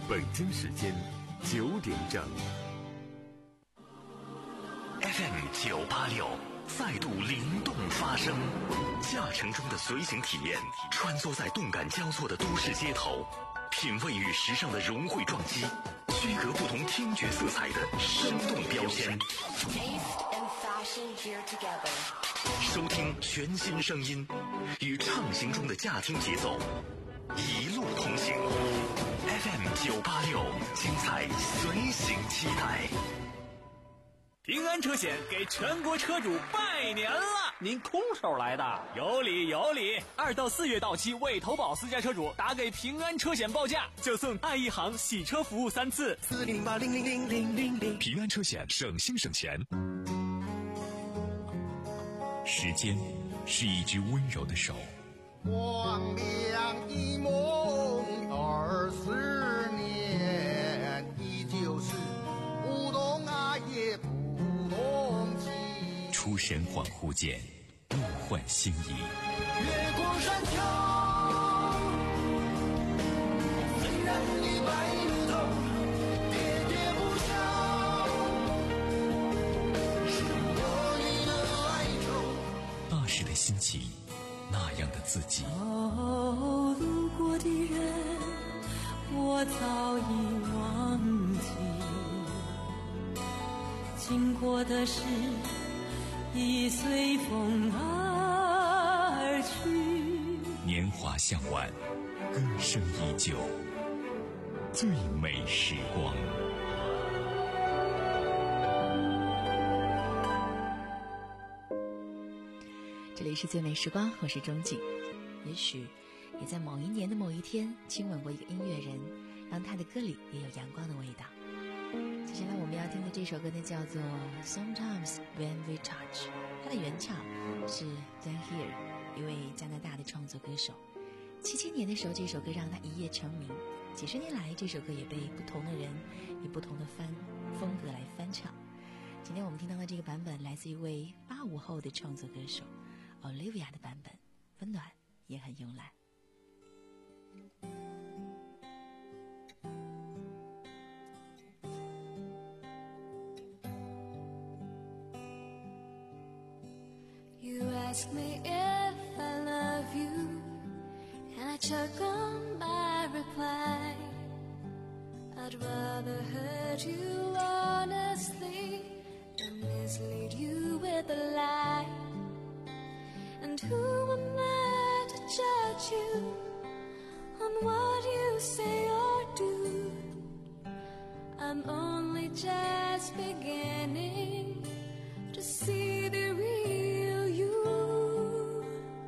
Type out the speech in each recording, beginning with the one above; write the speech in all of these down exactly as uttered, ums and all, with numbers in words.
北京时间九点整。 F M 九八六再度灵动发声，驾乘中的随行体验，穿梭在动感交错的都市街头，品味与时尚的融汇撞击，区隔不同听觉色彩的生动标签。收听全新声音，与畅行中的驾听节奏，一路同行。F M 九八六，精彩随行期待。 平安车险给全国车主拜年了！ 您空手来的？ 有理有理！二到四月到期未投保私家车主，打给平安车险报价，就送爱一行洗车服务三次。 四零零八零零零零零零，平安车险省心省钱。时间是一只温柔的手， 光亮一梦二十年，依旧是不懂爱也不懂情。 出神恍惚间，梦幻心意。 越过山丘，虽然已白了头，喋喋不休，是我你的哀愁。 那时的心情，那样的自己。 哦，路过的人，我早已忘记，经过的事已随风而去。 年华向晚，歌声依旧，最美时光。 这里是最美时光，我是钟景。也许也在某一年的某一天亲吻过一个音乐人，让他的歌里也有阳光的味道。接下来我们要听的这首歌呢，叫做 Sometimes When We Touch， 它的原唱是 Dan Hill， 一位加拿大的创作歌手。七七年的时候，这首歌让他一夜成名，几十年来这首歌也被不同的人以不同的翻风格来翻唱。今天我们听到的这个版本来自一位八五后的创作歌手Olivia 的版本，温暖也很慵懒。 You ask me if I love you, and I choke on my reply. I'd rather hurt you honestly than mislead you with a lie. And who am I to judge you on what you say or do? I'm only just beginning to see the real you.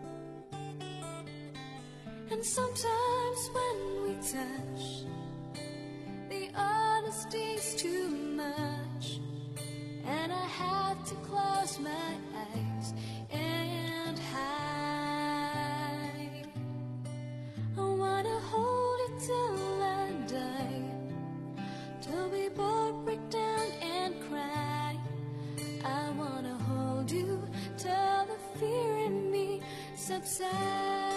And sometimes when we touch, the honesty's too much, and I have to close my eyes and hide. I wanna hold you till I die, till we both break down and cry. I wanna hold you till the fear in me subsides.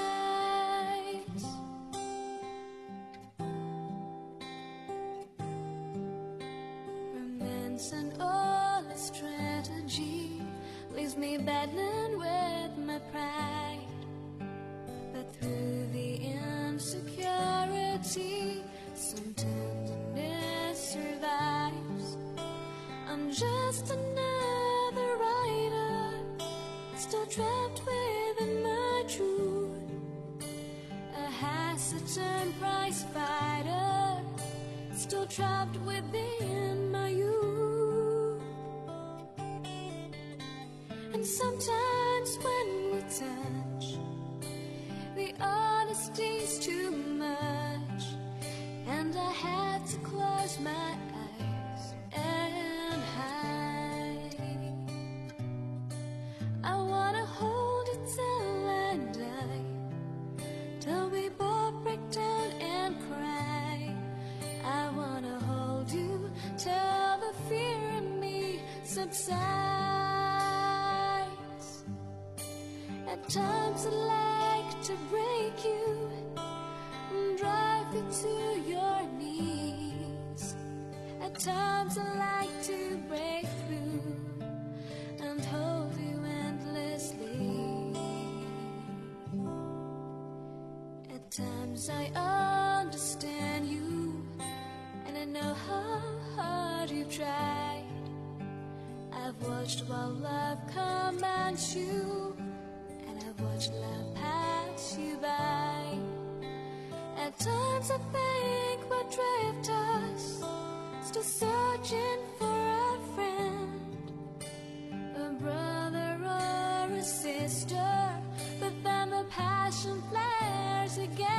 Romance and all its strategy leaves me battling with my pride. But through the insecurity, some tenderness survives. I'm just another writer, still trapped within my truth. A hesitant prize fighter, still trapped within my youth. And sometimes when we touch, the honesty's too much, and I had to close my eyes and hide. I wanna hold you till I die, till we both break down and cry. I wanna hold you till the fear in me subsides. At times I'd like to break you and drive you to your knees. times I like to break through and hold you endlessly. At times I understand you, and I know how hard you've tried. I've watched while love commands you, and I've watched love pass you by. At times I think what drift us, still searching for a friend, a brother or a sister, but then the passion flares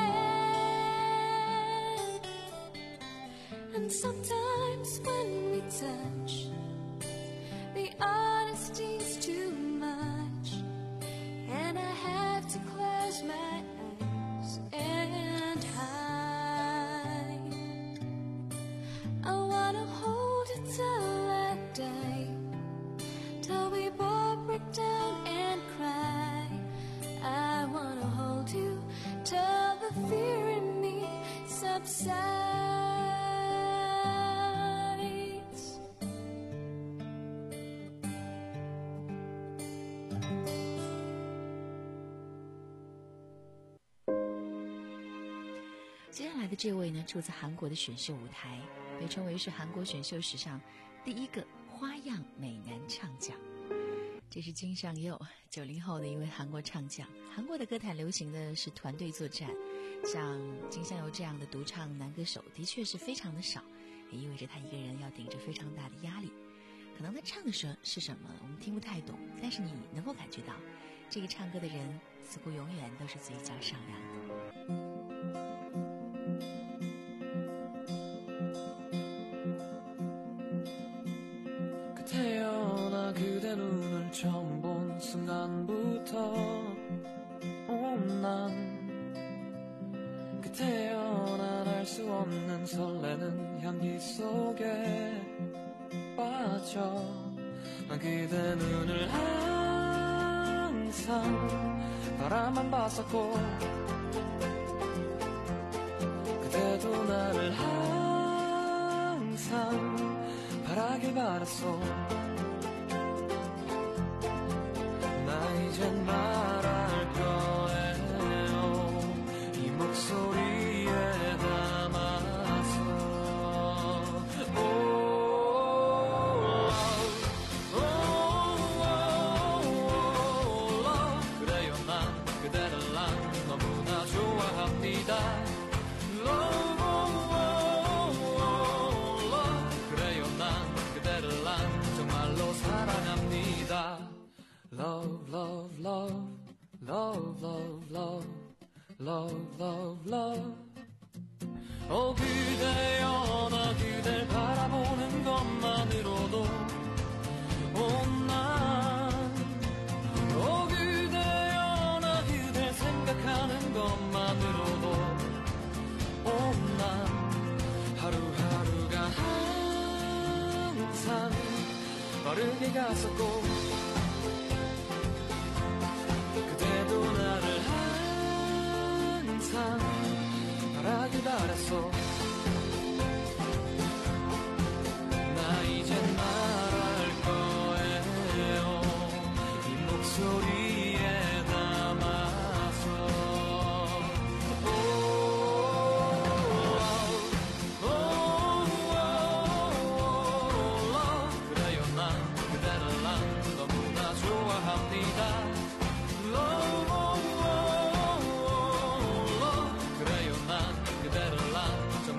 again. And sometimes when we touch, the honesty's too much, and I have to close my eyes and hide. I wanna hold you till I die, till we both break down and cry. I wanna hold you till the fear in me subsides. 接下来的这位呢，住在韩国的选秀舞台，被称为是韩国选秀史上第一个花样美男唱将。这是金尚佑，九零后的一位韩国唱将。韩国的歌坛流行的是团队作战，像金尚佑这样的独唱男歌手的确是非常的少，也意味着他一个人要顶着非常大的压力。可能他唱的是是什么我们听不太懂，但是你能够感觉到这个唱歌的人似乎永远都是嘴角上扬的。 태어나 그대 눈을 처음 본 순간부터 온 난 그 태어난 알 수 없는 설레는 향기 속에 빠져 난 그대 눈을 항상 바라만 봤었고 그대도 나를 항상 바라길 바랐어. 나 이젠 말할 거예요 이 목소리에 담아서. 오, 오, 오, 오, 그래요 난 그대를 난 너무나 좋아합니다. Love, love, love, love, love, love, love, love, love. 오 그대여 나 그댈 바라보는 것만으로도 온난 오 그대여 나 그댈 생각하는 것만으로도 온난 하루하루가 항상 빠르게 갔었고 그대도 나를 항상 바라길 바랐어. 나 이젠 말할 거예요 이 목소리에 담아서. 오, 오, 오, 오, 그래요 난 그대를 난 너무나 좋아합니다. Love, love, love. 그래요 난 그대를 난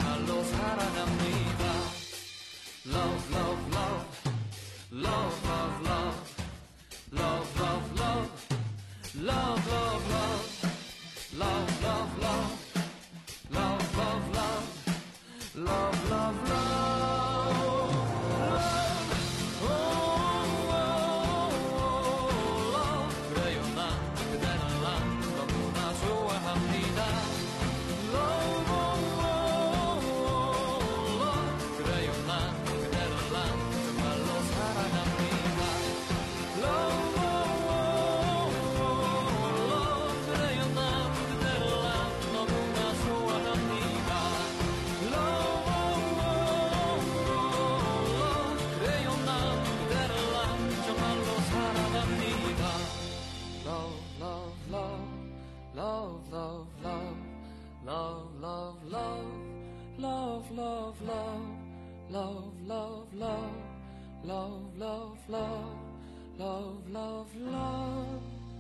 love, love, love, love, love, love, love, love, love.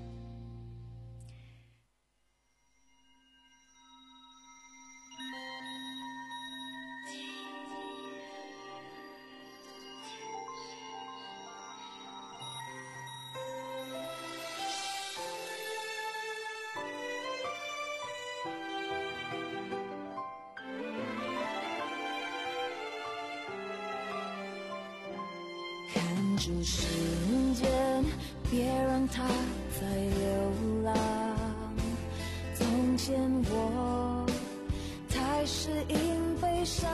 看住时间，别让它再流浪。从前我太适应悲伤，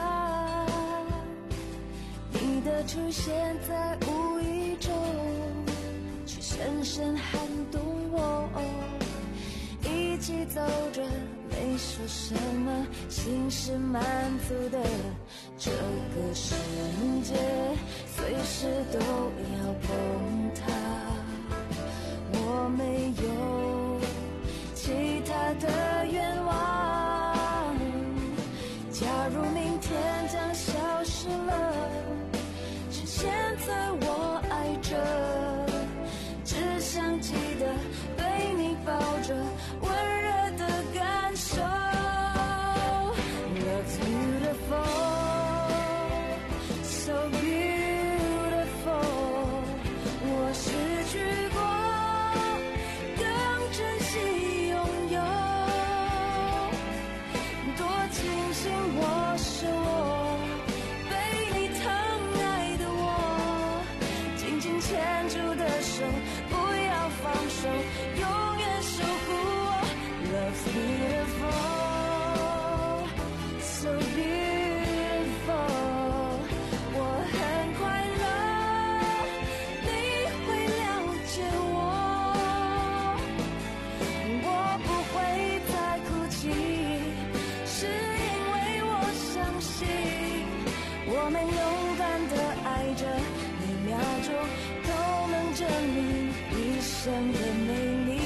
你的出现在无意中，却深深撼动我。一起走着，没说什么，心是满足的。这个世界随时都要崩塌，我没有其他的愿望。假如明天将消失了，趁现在我爱着，只想记得被你抱着，温热的感受。Love's beautiful。So beautiful， 我失去过，更珍惜拥有。多庆幸我是我，被你疼爱的我，紧紧牵住的手，不要放手，永远守护我。Love's beautiful，So beautiful。我们勇敢地爱着，每秒钟都能证明一生的美丽。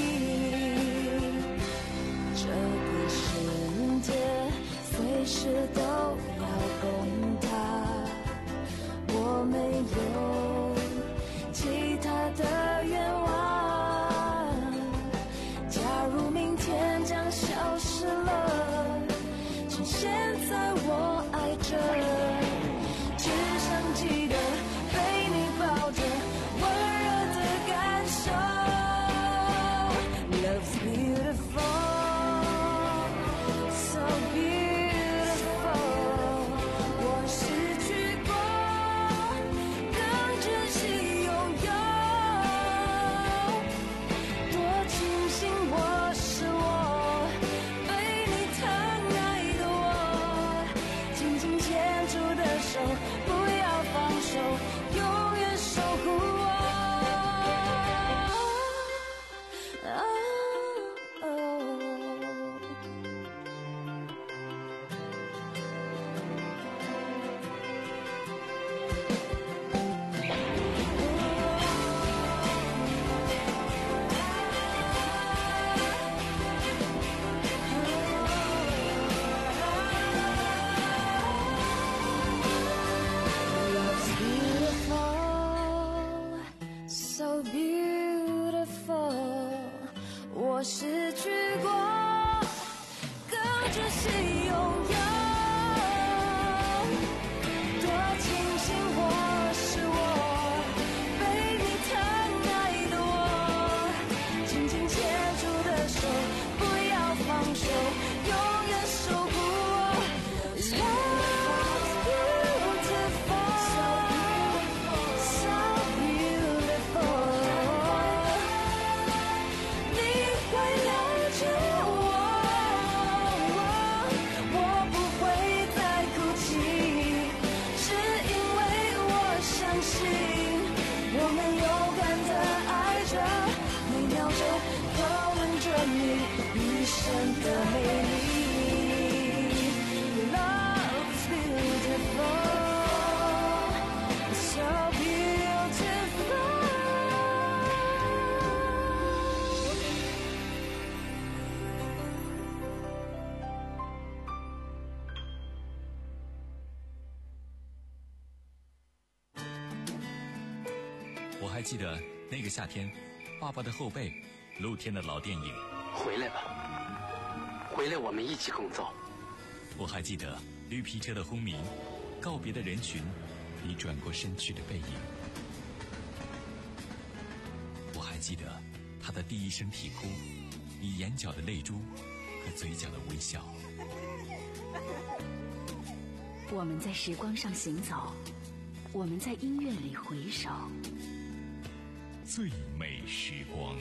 这个世界随时都要崩塌，我没有其他的愿望。假如明天将消失了，趁现在我爱着，只想记得被你抱着，温热的感受。Love's beautiful， so beautiful。我失去过，更珍惜拥有。多庆幸我是我，被你疼爱的我，紧紧牵。 我还记得那个夏天，爸爸的后背，露天的老电影。 回来吧，回来，我们一起工作。 我还记得绿皮车的轰鸣，告别的人群，你转过身去的背影。我还记得他的第一声啼哭，你眼角的泪珠和嘴角的微笑。 我们在时光上行走，我们在音乐里回首， 最美时光。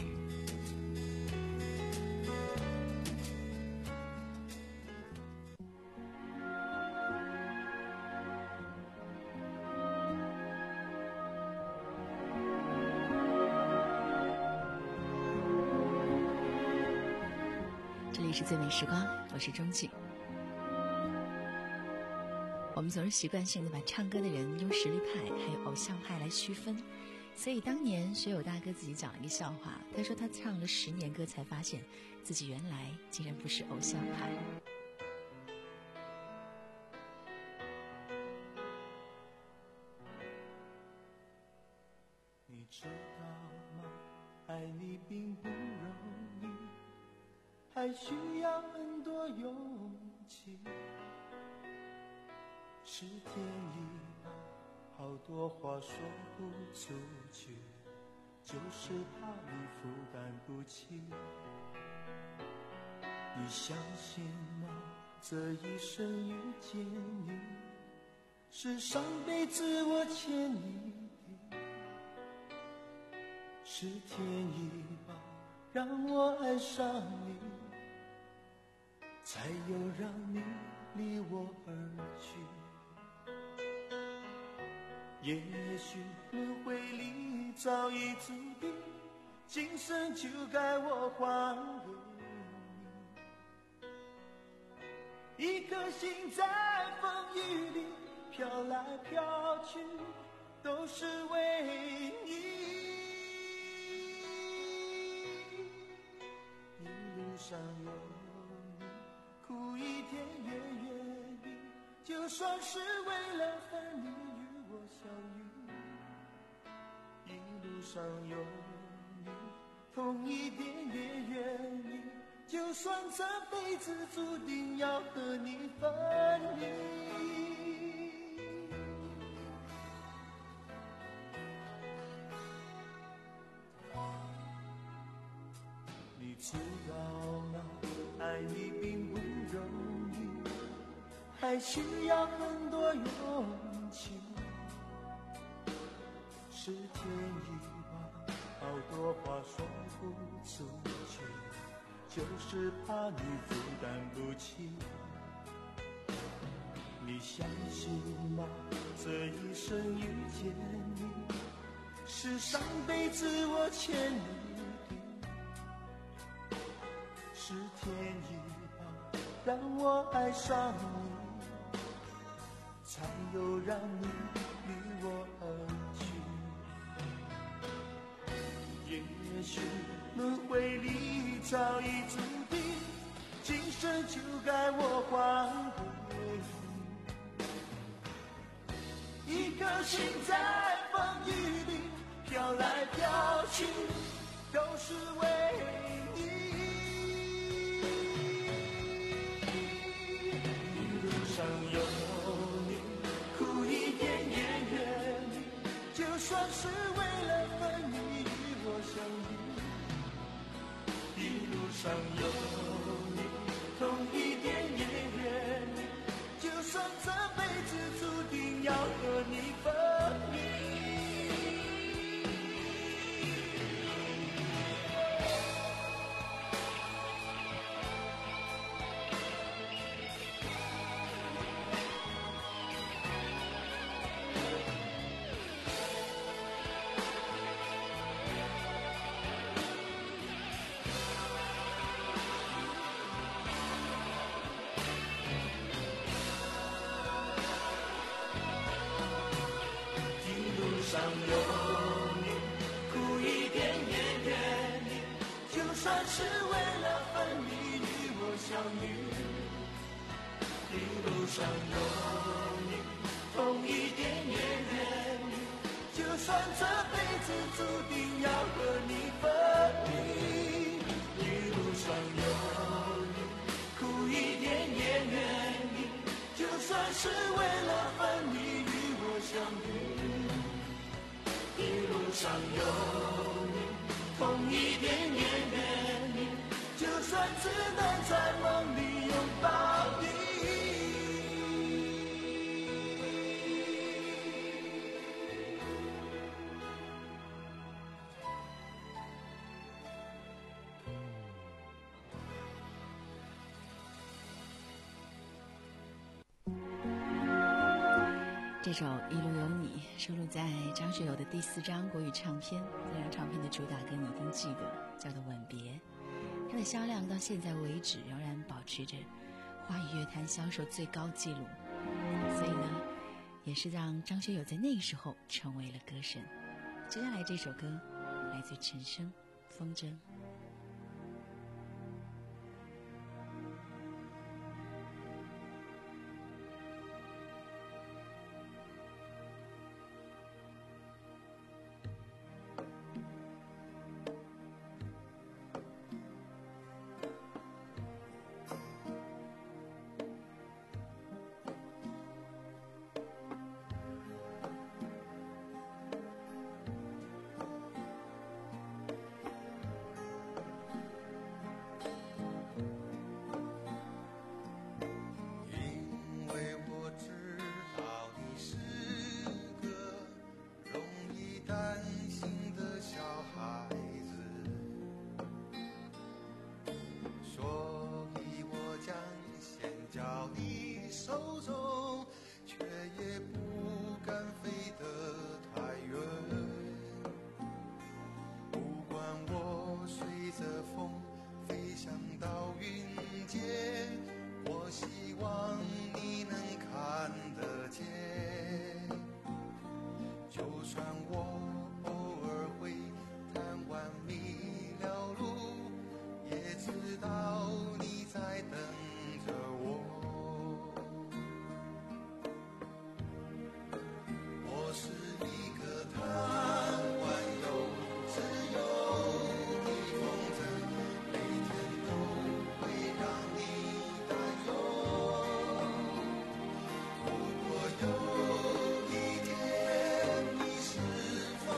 这里是最美时光，我是钟静。我们总是习惯性的把唱歌的人用实力派还有偶像派来区分，所以当年学友大哥自己讲了一个笑话，他说他唱了十年歌才发现自己原来竟然不是偶像派。 你知道吗？爱你并不容易，还需要很多勇气。是天意吧，好多话说不出去，就是怕你负担不起。你相信吗？这一生遇见你，是上辈子我欠你的。是天意吧，让我爱上你，才有让你离我而去。也许轮回里早已注定，今生就该我还给你。一颗心在风雨里飘来飘去，都是为你。一路上有你，苦一点也愿意，就算是为了分离我相遇。一路上有你，痛一点也愿意，就算这辈子注定要和你分离。你知道吗？爱你并不容易，还需要很多勇气。是天意吧，好多话说不出去，就是怕你负担不起。你相信吗？这一生遇见你，是上辈子我欠你的。是天意吧，让我爱上你，才有让你离我而去。也许轮回里早已注定，今生就该我还给你。一颗心在风雨里飘来飘去，都是为你。一路上有你，苦一点也愿意，就算是为了分离我相遇。一路上有你，痛一点也愿意，就算这辈子注定要和你分离。上有你，苦一点也愿意，就算是为了分离与我相遇。一路上有你，痛一点也愿意，就算这辈子注定要和你分离，一路上有你，苦一点也愿意，就算是为了分离与我相遇。一路上有你，痛一点也愿意，就算只能在梦里拥抱你。 这首《一路有你》收录在张学友的第四张国语唱片，这张唱片的主打歌你一定记得，叫做《吻别》。它的销量到现在为止仍然保持着华语乐坛销售最高纪录，所以呢，也是让张学友在那个时候成为了歌神。接下来这首歌来自陈升，《风筝》。 有一天你是否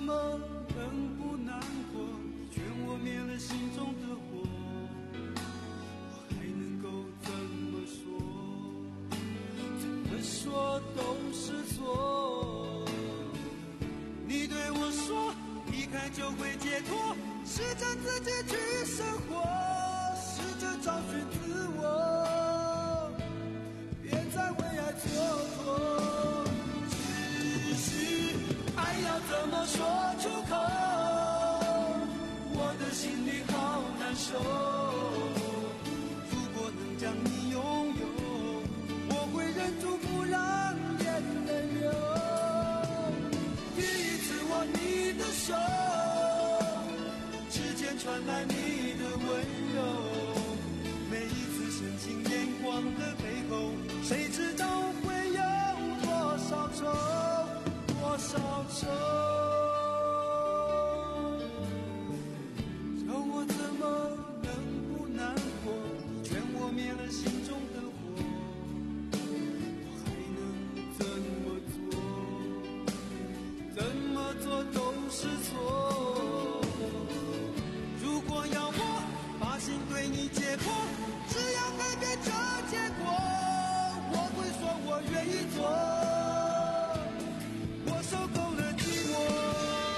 么能不难过？劝我灭了心中的火，我还能够怎么说？怎么说都是错。你对我说离开就会解脱，试着自己去生活，试着找寻自我，别再为爱蹉跎。只是爱要怎么说出口，我的心里好难受。如果能将你拥有，我会忍住不让眼泪流。第一次握你的手，指尖传来你的温柔，每一次深情眼光的背后，谁知道会有多少愁，多少愁。叫我怎么能不难过？你劝我灭了心中的火，我还能怎么做？怎么做都是错。如果要我把心对你解剖，只要改变这结果，我会说我愿意做，我受够了寂寞。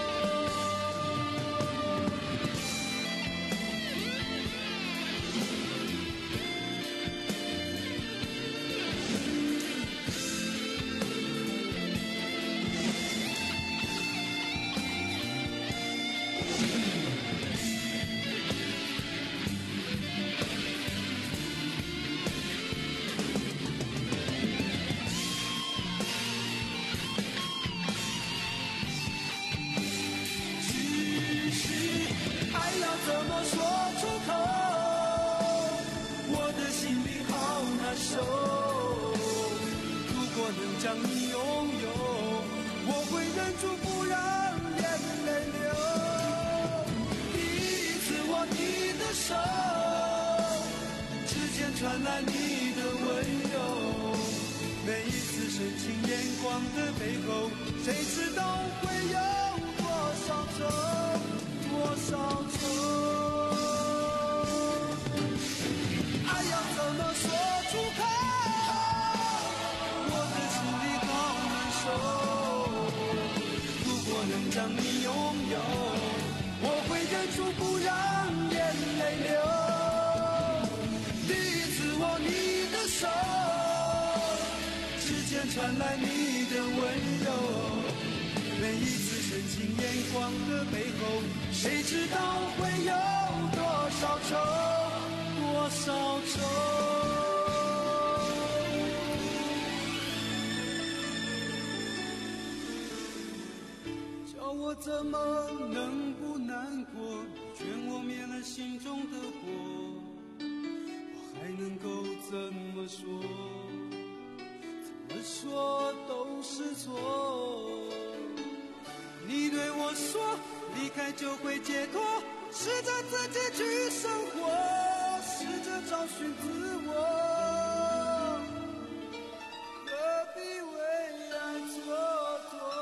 怎么说出口？我的心里好难受。如果能将你拥有，我会忍住不让眼泪流。第一次握你的手，指尖传来你的温柔，每一次深情眼光的背后，谁知道会有多少愁，多少愁。爱要怎么说出口？我的心里好难受。如果能将你拥有，我会忍住不让眼泪流。第一次握你的手，指尖传来你的温柔，每一次深情眼光的背后，谁知道会有多少愁，多少愁。叫我怎么能不难过？劝我灭了心中的火，我还能够怎么说？怎么说都是错。你对我说离开就会解脱，试着自己去生活，试着找寻自我，何必为爱蹉跎。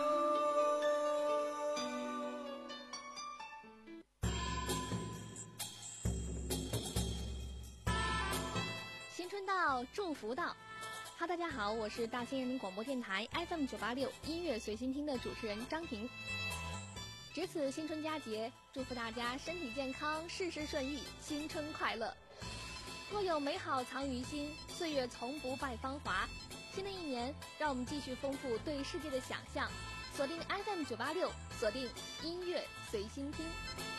新春到，祝福到。哈，大家好，我是大兴人民广播电台 F M 九八六音乐随心听的主持人张婷。值此新春佳节，祝福大家身体健康，事事顺意，新春快乐。若有美好藏于心，岁月从不败芳华。新的一年，让我们继续丰富对世界的想象，锁定 F M 九八六，锁定音乐随心听。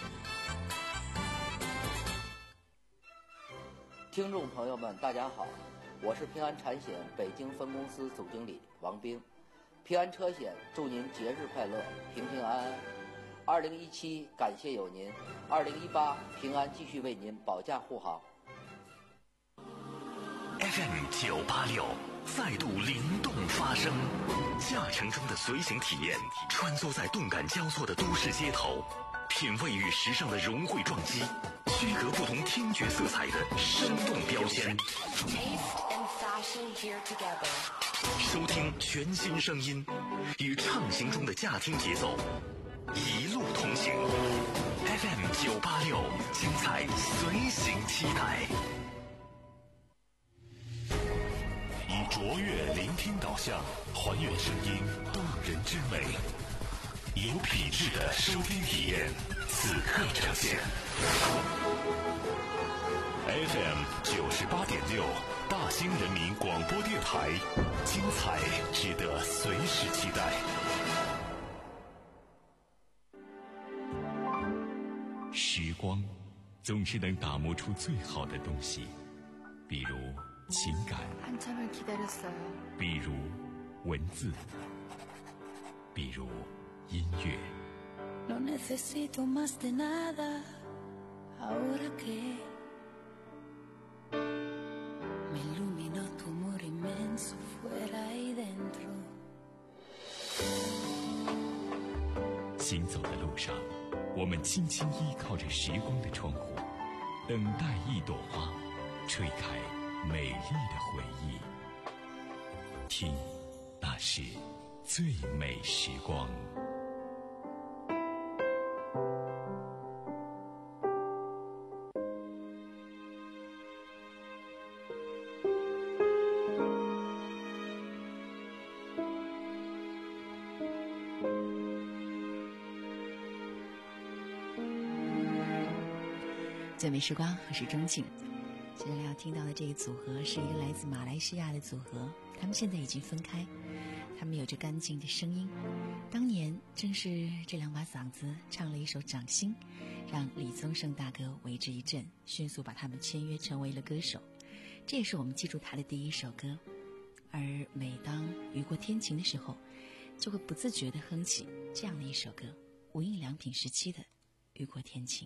听众朋友们，大家好，我是平安产险北京分公司总经理王兵。平安车险祝您节日快乐，平平安安。二零一七感谢有您，二零一八平安继续为您保驾护航。 F M 九八六再度灵动发声，驾乘中的随行体验，穿梭在动感交错的都市街头，品味与时尚的融汇撞击，区隔不同听觉色彩的生动标签。收听全新声音，与畅行中的驾听节奏， 一路同行。F M 九八六，精彩随行期待。以卓越聆听导向，还原声音动人之美，有品质的收听体验，此刻呈现。F M 九十八点六，大兴人民广播电台，精彩值得随时期待。时光总是能打磨出最好的东西，比如情感，比如文字，比如音乐。 No necesito más de nada, ahora que me iluminó tu amor inmenso fuera y dentro。 行走的路上，我们轻轻依靠着时光的窗户，等待一朵花吹开美丽的回忆。听，那是最美时光。 最美时光，我是钟静。接下来要听到的这个组合是一个来自马来西亚的组合，他们现在已经分开，他们有着干净的声音。当年正是这两把嗓子唱了一首《掌心》，让李宗盛大哥为之一振，迅速把他们签约成为了歌手。这也是我们记住他的第一首歌。而每当雨过天晴的时候，就会不自觉地哼起这样的一首歌，无印良品时期的《雨过天晴》。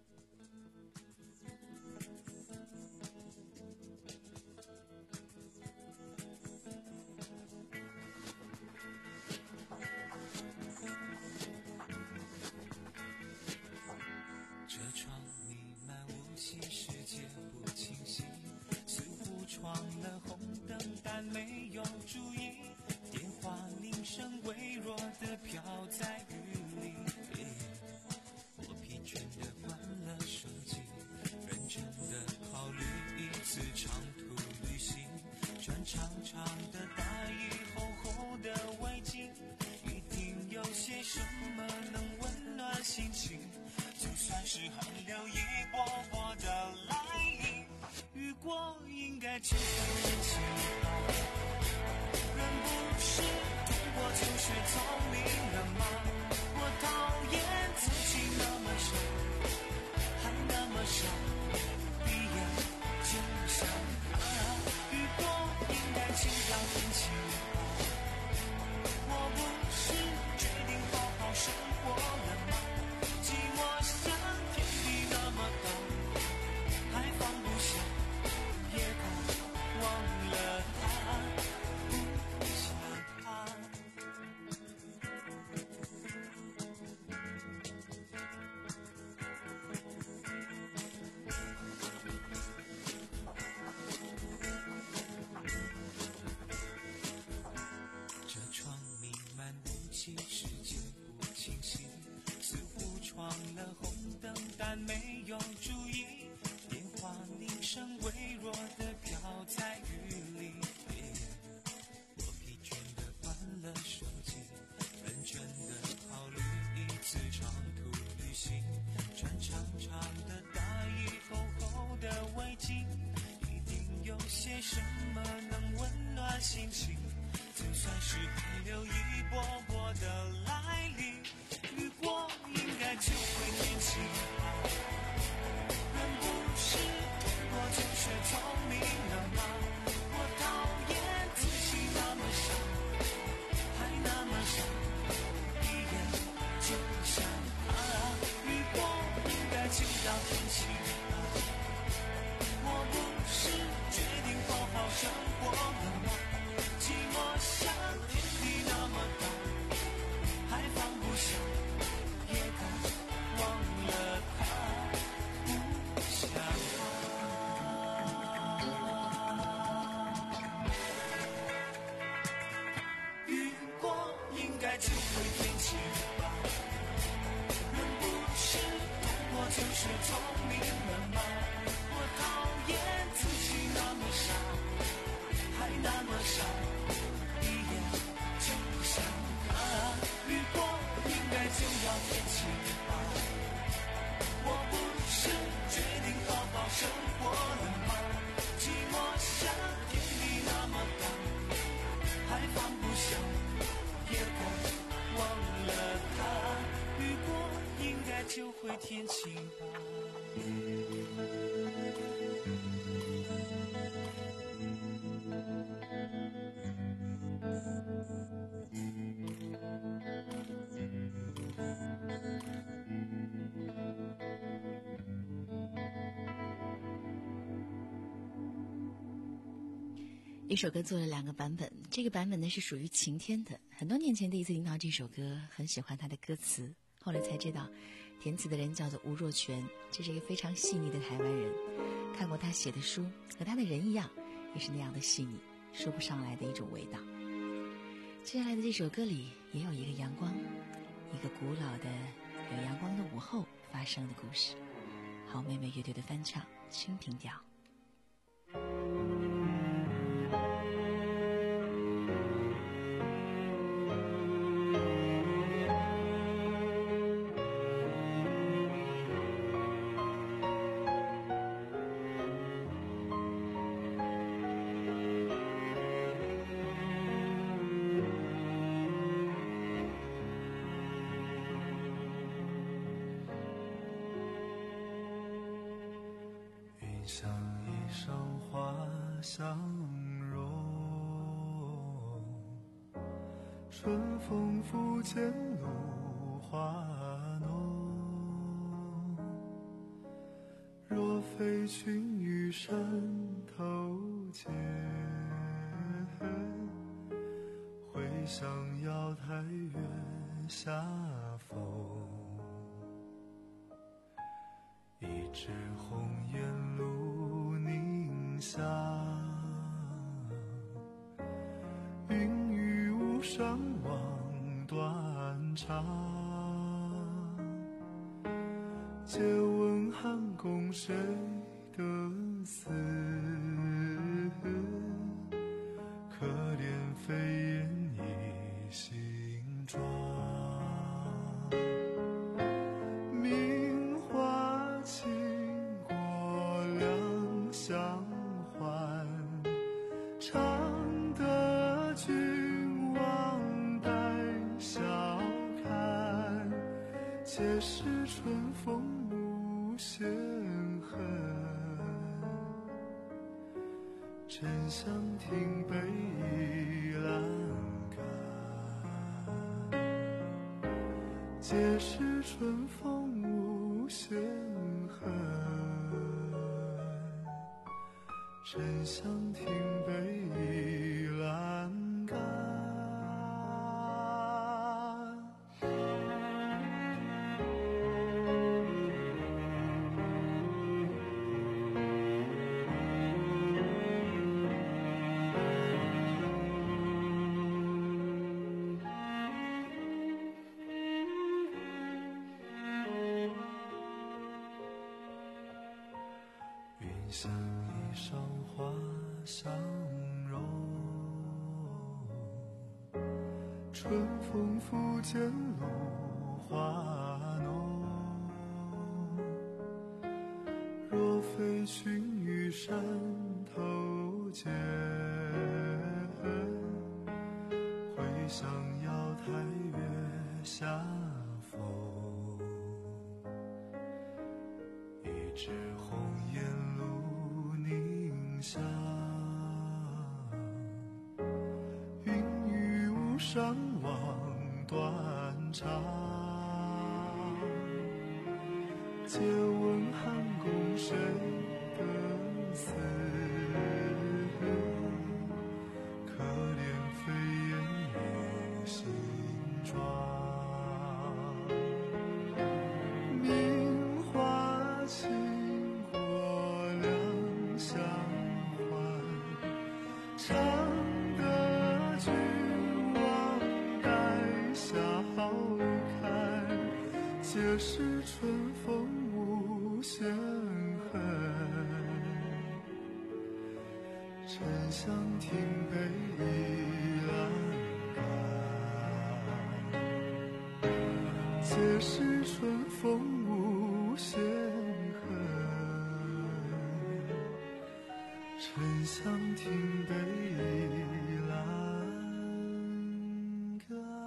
闯了红灯，但没有注意，电话铃声微弱地飘在雨里。我疲倦地关了手机，认真地考虑一次长途旅行，穿长长的大衣，厚厚的围巾，一定有些什么能温暖心情。就算是寒流一波波的来临，雨过应该就会天晴吧。人不是痛过就学聪明了吗？我讨厌自己那么傻，还那么傻，闭眼就想啊。雨过应该请到天晴吧。我不是决定好好生活了吗？寂寞像天地那么大，还放不下，也该忘了他，不想他。这窗弥漫雾气，世界不清晰，似乎闯了红灯，但没有注意，电话铃声微弱地飘在雨里。我疲倦地关了手机，认真地考虑一次长途旅行，穿长长的大衣，厚厚的围巾，一定有些什么能温暖心情。就算是寒流一波波的来临，雨过应该就会天晴吧。人不是痛过就学聪明了吗？我讨厌自己那么傻，还那么傻，一眼就想啊。雨过应该请到天晴吧。我不是决定好好生活了吗？寂寞像天地那么大，还放不下，也该忘了他，不想他。雨过应该就会天晴吧。 却聪明了吗？我讨厌自己那么傻，还那么傻，一眼就想他。雨过应该就要天晴吧，我不是决定好好生活了吗？寂寞像天地那么大，还放不下，也该忘了他。雨过应该就会天晴吧。 一首歌做了两个版本，这个版本呢是属于晴天的。很多年前第一次听到这首歌，很喜欢它的歌词，后来才知道填词的人叫做吴若权，这是一个非常细腻的台湾人。看过他写的书，和他的人一样，也是那样的细腻，说不上来的一种味道。接下来的这首歌里也有一个阳光，一个古老的有阳光的午后发生的故事。好妹妹乐队的翻唱《清平调》。 像一场花相融，春风拂槛露花浓。若非群玉山头见，会向瑶台月下逢。一枝红颜露凝香，云雨巫山望断肠。借问汉宫谁得似？可怜飞燕倚新妆。皆是春风无限恨，沉香亭北倚栏杆。皆是春风无限恨，沉香亭北倚栏杆。像一场花相融，春风拂槛露花浓。若非群玉山头见，会向瑶台月下逢。一枝红颜露凝香，云雨巫山望断肠。借问汉宫谁得似？可怜飞燕倚新妆。名花倾国两相还，常得君王带笑看。皆是春风无陷害，沉香亭北倚栏杆，皆是春风无限恨。沉香亭北倚栏杆。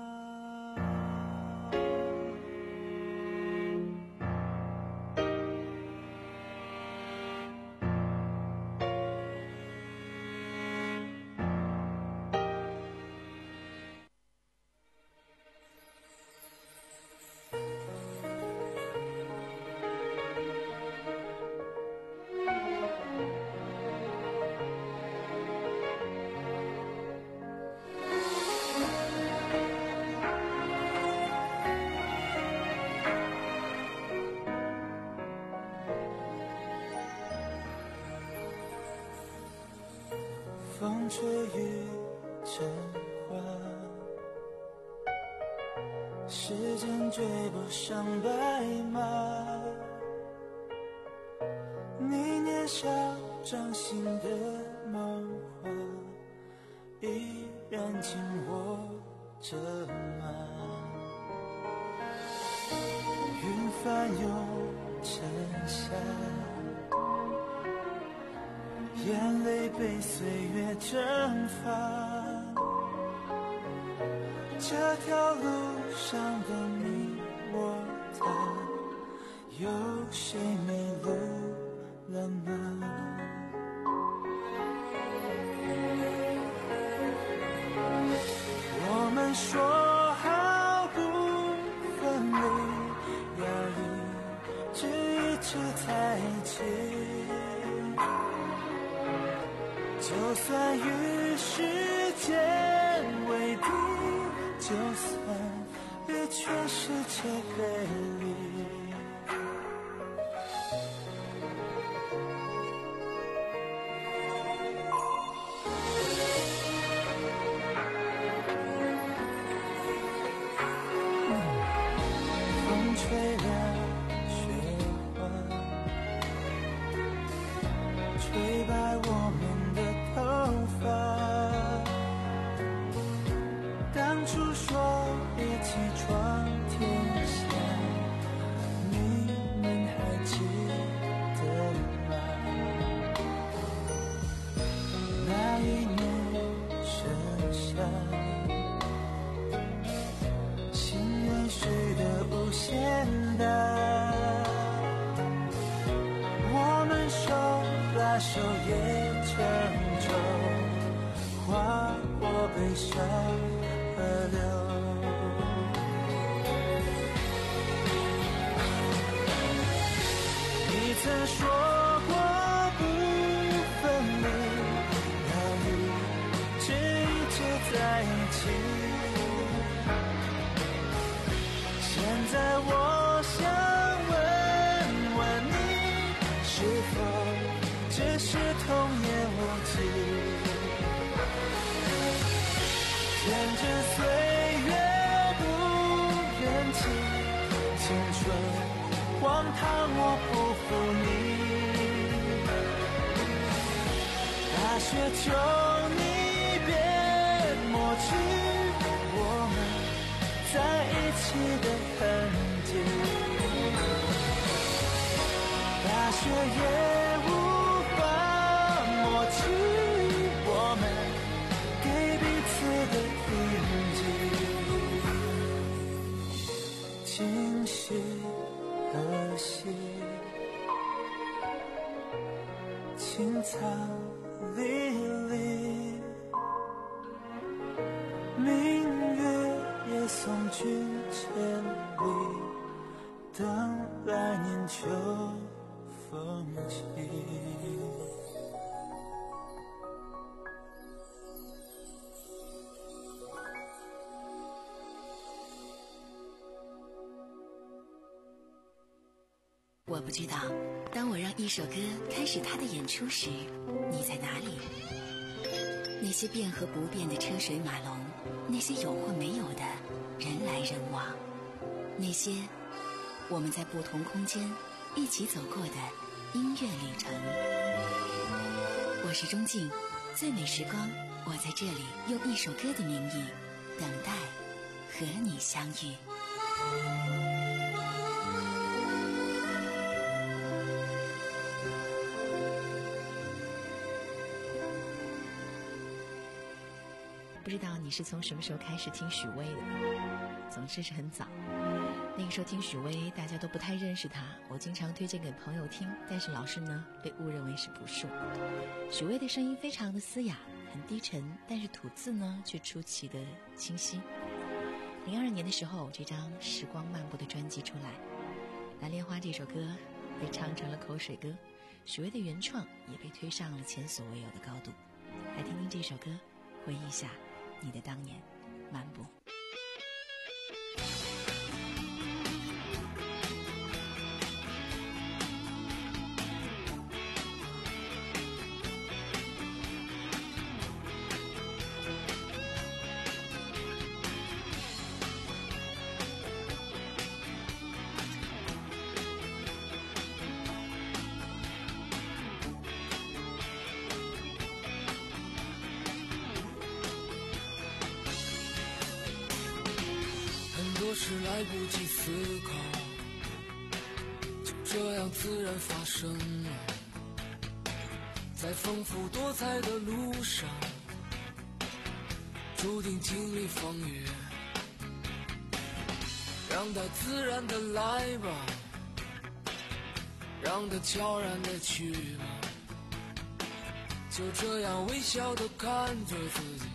风吹雨成花，时间追不上白马。你年少掌心的梦话，依然紧握着吗？云翻涌成夏，眼泪被岁月蒸发，这条路上的你我他，有谁迷路了吗？我们说好不分离，要一直一直在一起，就算与时间为敌，就算与全世界背离。风吹凉雪花，吹白我们头发，当初说一起闯天下，你们还记得吗？那一年盛夏，心愿许得无限大，我们手拉手也成舟，划过悲伤河流。你曾说过不分离，要一直一直在一起。现在我想问问你，是否只是童言无忌，天真岁月不忍记，青春荒唐我不负你。大雪求你别抹去我们在一起的痕迹，大雪也无法抹去我们给彼此的印记。今夕何夕，青草离离，明月也送君千里，等来年秋风起。 我不知道，当我让一首歌开始它的演出时，你在哪里？那些变和不变的车水马龙，那些有或没有的人来人往，那些我们在不同空间一起走过的音乐旅程。我是钟静，最美时光，我在这里用一首歌的名义等待和你相遇。不知道你是从什么时候开始听许巍的？总之是很早。那个时候听许巍，大家都不太认识他，我经常推荐给朋友听，但是老是呢被误认为是朴树。许巍的声音非常的嘶哑，很低沉，但是吐字呢却出奇的清晰。零二年的时候，这张《时光漫步》的专辑出来，《蓝莲花》这首歌被唱成了口水歌，许巍的原创也被推上了前所未有的高度。来听听这首歌，回忆一下你的当年漫步。 是来不及思考，就这样自然发生了。在丰富多彩的路上，注定经历风雨，让它自然的来吧，让它悄然的去吧，就这样微笑的看着自己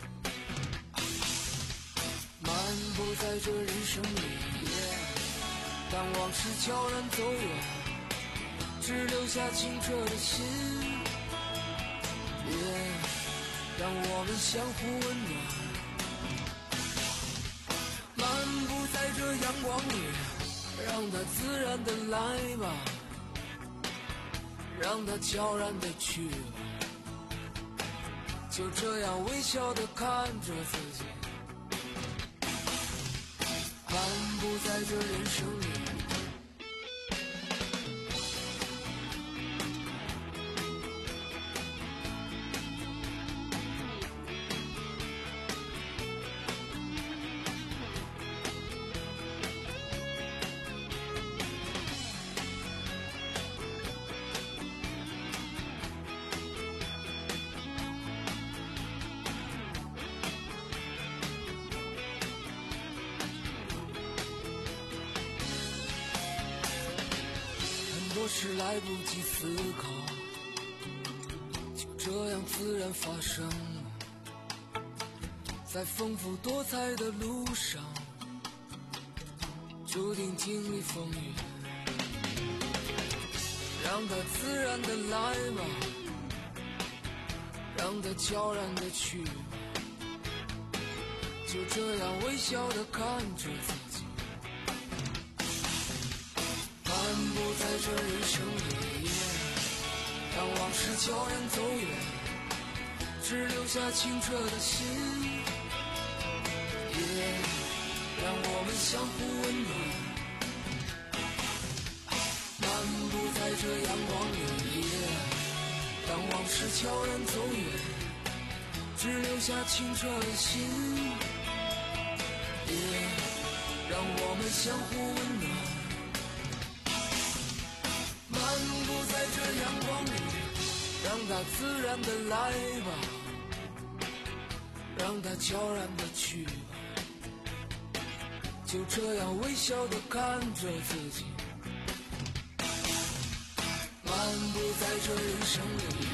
漫步在这人生里，当往事悄然走远，只留下清澈的心，让我们相互温暖。漫步在这阳光里，让它自然的来吧，让它悄然的去吧，就这样微笑的看着自己漫步在这人生里。多事来不及思考，就这样自然发生。在丰富多彩的路上，注定经历风雨，让它自然的来吧，让它悄然的去吧，就这样微笑的看着自己漫步在这人生里，当往事悄然走远，只留下清澈的心，让我们相互温暖。漫步在这阳光里，当往事悄然走远，只留下清澈的心，让我们相互温暖。漫步在这阳光里，让它自然的来吧，让它悄然的去吧，就这样微笑的看着自己漫步在这人生里。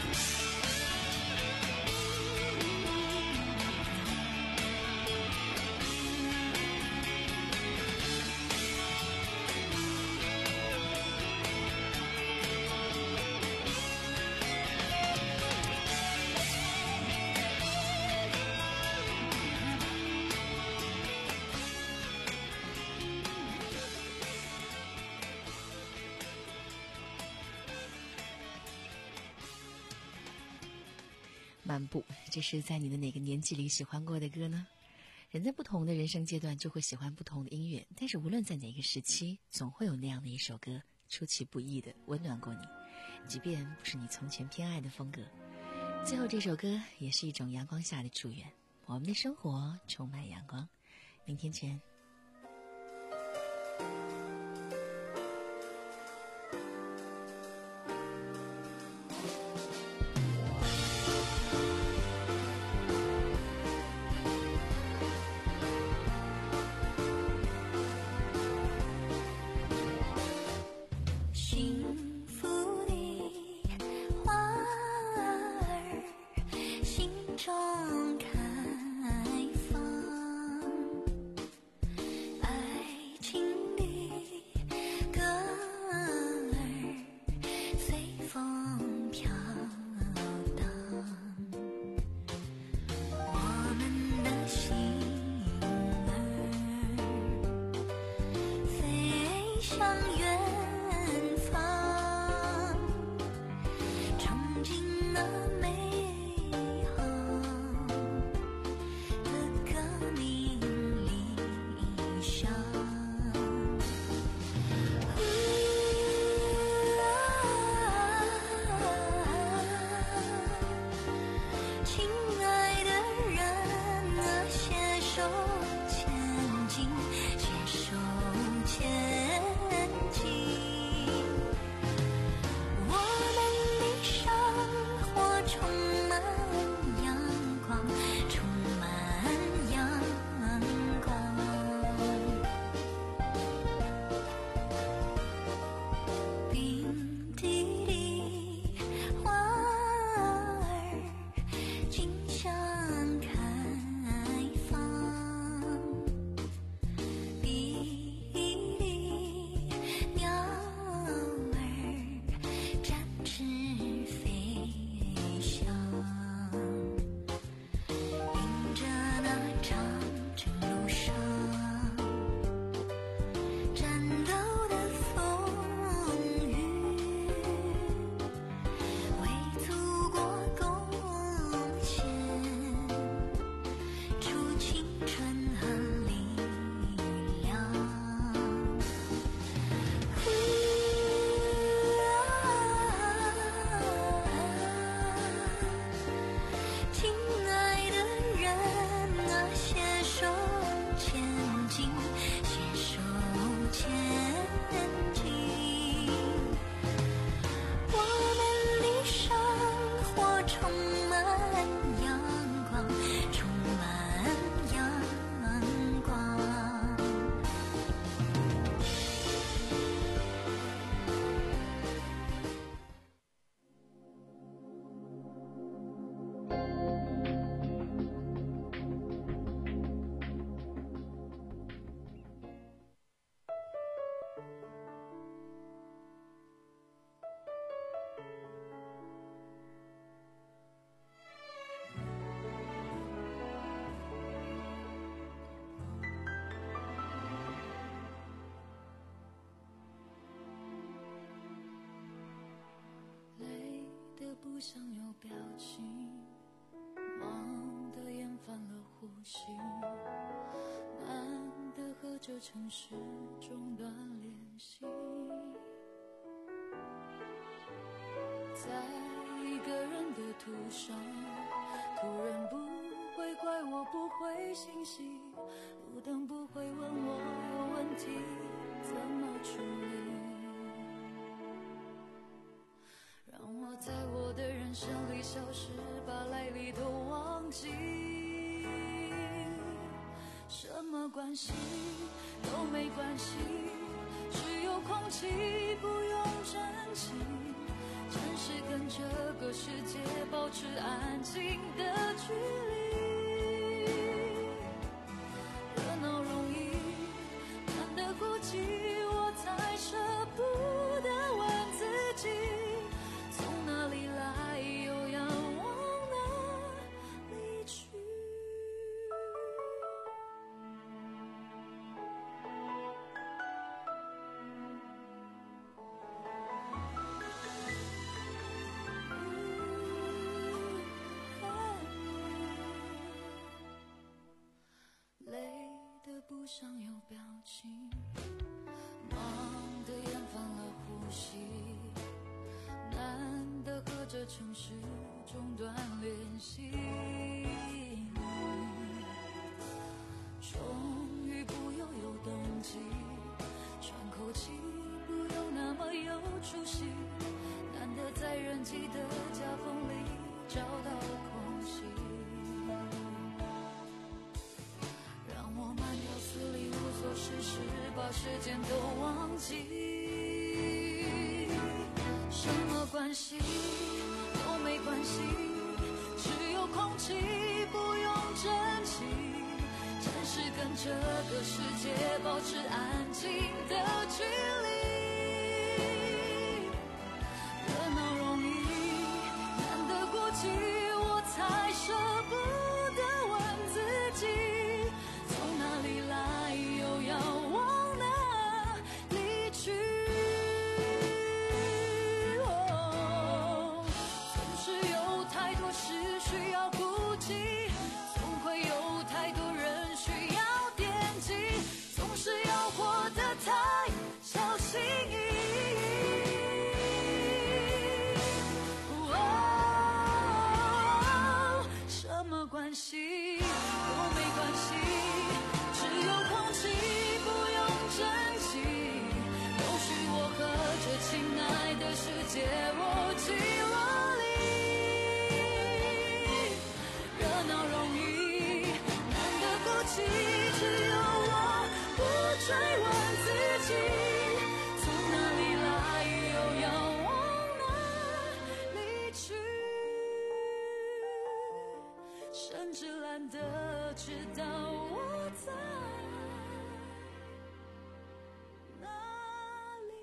漫步，这是在你的哪个年纪里喜欢过的歌呢？人在不同的人生阶段就会喜欢不同的音乐，但是无论在哪个时期，总会有那样的一首歌出其不意的温暖过你，即便不是你从前偏爱的风格。最后这首歌也是一种阳光下的祝愿，我们的生活充满阳光。明天见。 不想有表情，忙得眼泛了呼吸，难得和这城市中断联系，在一个人的途上，突然不会怪我不回信息，路灯不会问我有问题怎么处理，让我在我的人生里消失，把来历都忘记，什么关系都没关系，只有空气不用珍惜，暂时跟这个世界保持安静的距离，热闹容易，难得孤寂，我才舍不得问自己，从哪里来又要往哪里去。累得不想有表情，忙得眼泛了呼时中断联系。终于不又有动机，喘口气不用那么有出息，难得在人际的夹缝里找到空隙，让我慢条斯理无所事事，把时间都忘记。什么关系都没关系，只有空气不用珍惜，暂时跟这个世界保持安静的距离。热闹容易，难得过期，我才舍不得问自己，从哪里来又要往哪里去。哦，总是有太多事需要顾忌，总会有太多人需要惦记，总是要活得太小心翼翼。哦，什么关系都没关系，只有空气不用珍惜，容许我和这亲爱的世界若即若离。热闹容易，难得过期，只有我不追问自己，从哪里来又要往哪里去，甚至懒得知道我在哪里。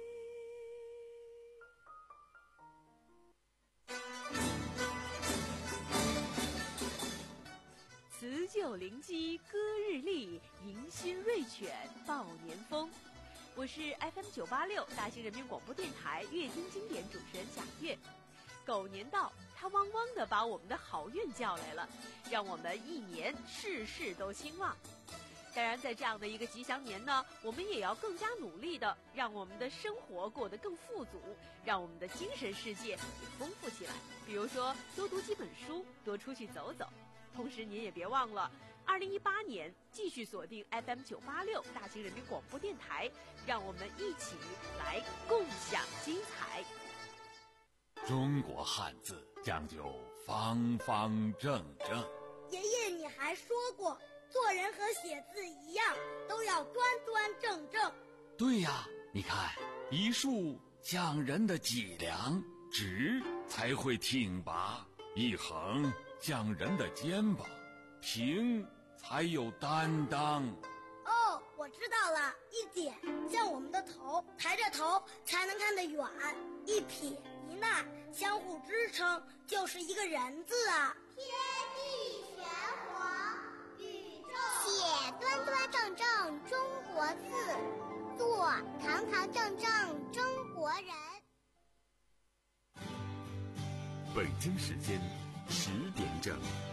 辞旧临机歌日丽，迎新瑞犬报年风。我是 F M 九八六大兴人民广播电台乐听经典主持人贾月。狗年到，它汪汪地把我们的好运叫来了，让我们一年事事都兴旺。当然，在这样的一个吉祥年呢，我们也要更加努力的让我们的生活过得更富足，让我们的精神世界也丰富起来。比如说，多读几本书，多出去走走。同时，您也别忘了，二零一八年继续锁定 F M 九八六大兴人民广播电台，让我们一起来共享精彩。 中国汉字讲究方方正正。 爷爷，你还说过，做人和写字一样，都要端端正正。 对呀，你看，一竖讲人的脊梁，直才会挺拔；一横讲人的肩膀，平才有担当。 哦，我知道了，一点像我们的头，抬着头才能看得远；一撇一捺相互支撑，就是一个人字啊。 天地玄黄，宇宙写端端正正中国字，做堂堂正正中国人。 北京时间十点整。